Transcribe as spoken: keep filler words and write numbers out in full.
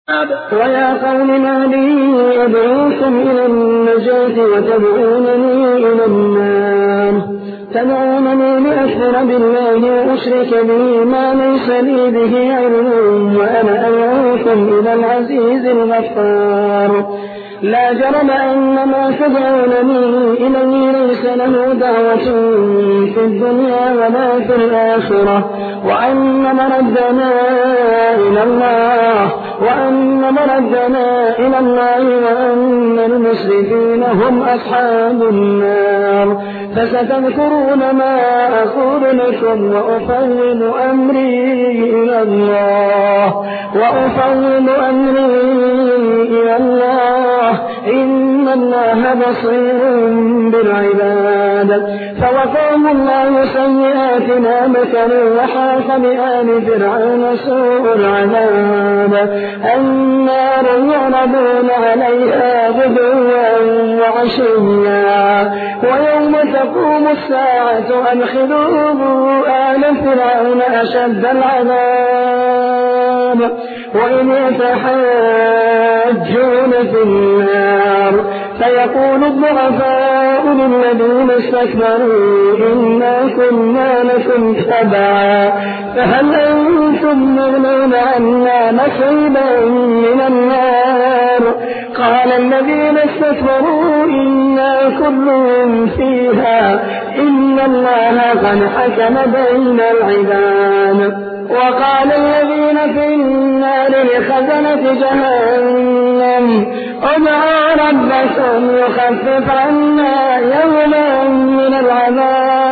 ويا قوم ما لي أدعوكم إلى النجاة وتدعونني إلى النار تدعونني لأكفر بالله وأشرك به ما ليس لي به علم وأنا أدعوكم إلى العزيز الغفار لا جرم أن ما تدعونني إليه ليس له دعوة في الدنيا ولا في الآخرة وأن مردنا إلى الله وأن مردنا إلى الله وأن المسرفين هم أصحاب النار فستذكرون ما أقول لكم وأفوض أمري إلى الله وأفوض أمري إلى الله إن الله بصير بالعباد فوقاهم الله سيئات ما مكروا وحاق بآل فرعون سوء العذاب النار يعرضون عليها غدوا وعشيا ويوم تقوم الساعة أدخلوا آل فرعون أشد العذاب وإن يتحاجون في النار فيقول الضعفاء للذين استكبروا إنا كنا لكم تبعا فهل أنتم مغنون عنا نصيبا من النار قال الذين استكبروا إنا كل فيها إن الله قد حكم بين العباد وقال الذين في النار لخزنة جهنم ادعوا ربكم يخفف عنا يوما من العذاب